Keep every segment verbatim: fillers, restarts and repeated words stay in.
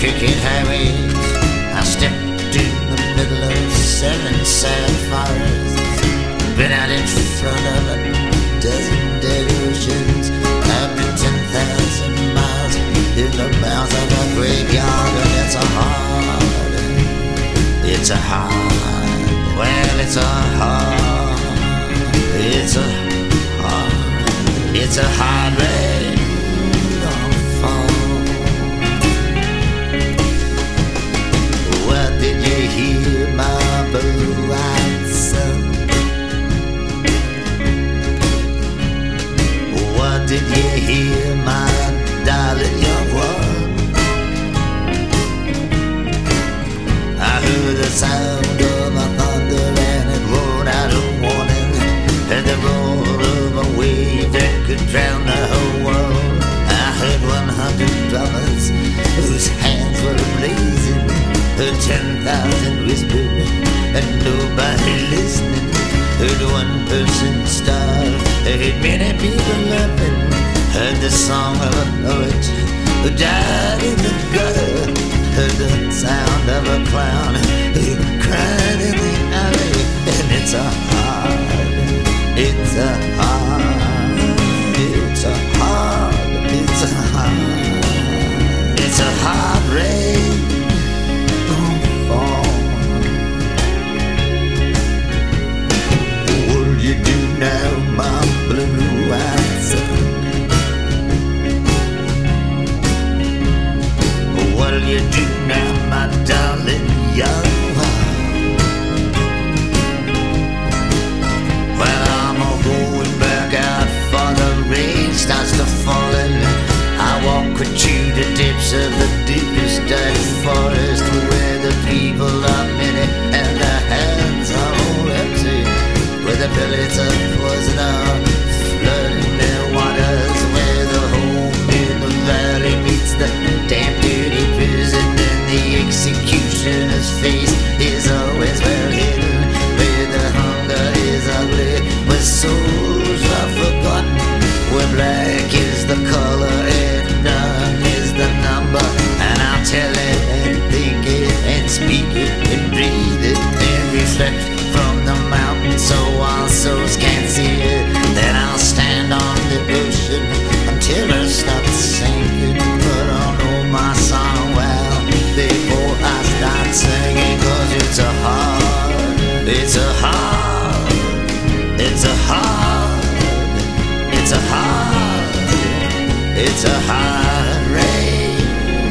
crooked highways. I stepped in the middle of seven sad forests. Been out in front of a dozen dead oceans. I've been ten thousand miles in the mouth of a graveyard. And it's a hard, it's a hard, well it's a hard, it's a hard, it's a hard rain on fall. What did you hear, my blue-eyed son? What did you hear, my darling young one? I heard the sound of a thunder and it roared out a warning, and the roar of a wave that could drown the whole world. I heard one hundred drummers whose hands were blazing, heard ten thousand whispered and nobody listening. Heard one person starve, heard many people laughing. Heard the song of a poet who died in the gutter. Heard the sound of a clown who cried in the alley. And it's a hard, it's a hard, it's a hard, it's a hard, it's a hard rain don't fall. What'll you do now, my blue-eyed son? What'll you do now, my darling young one? Well, I'm a-going back out for the rain starts to falling. I walk with you the depths of the deepest dark forest, where the people are many and their hands are all empty, where the bullets of poison are flooding their waters, where the home in the valley meets the damn dirty prison, and the executioner's face is always well hidden, where the hunger is ugly, where souls are forgotten, where black is the color and none is the number. And I'll tell it and think it and speak it and breathe it and reflect from the mountain so our souls can't see it. Then I'll stand on the ocean until it stops sinking. But I'll know my song well before I start singing, 'cause it's a hard, it's a hard, it's a hard, it's a hard, it's a hard rain.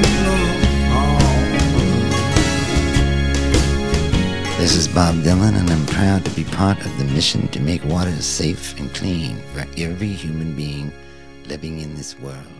This is Bob Dylan, and I'm proud to be part of the mission to make water safe and clean for every human being living in this world.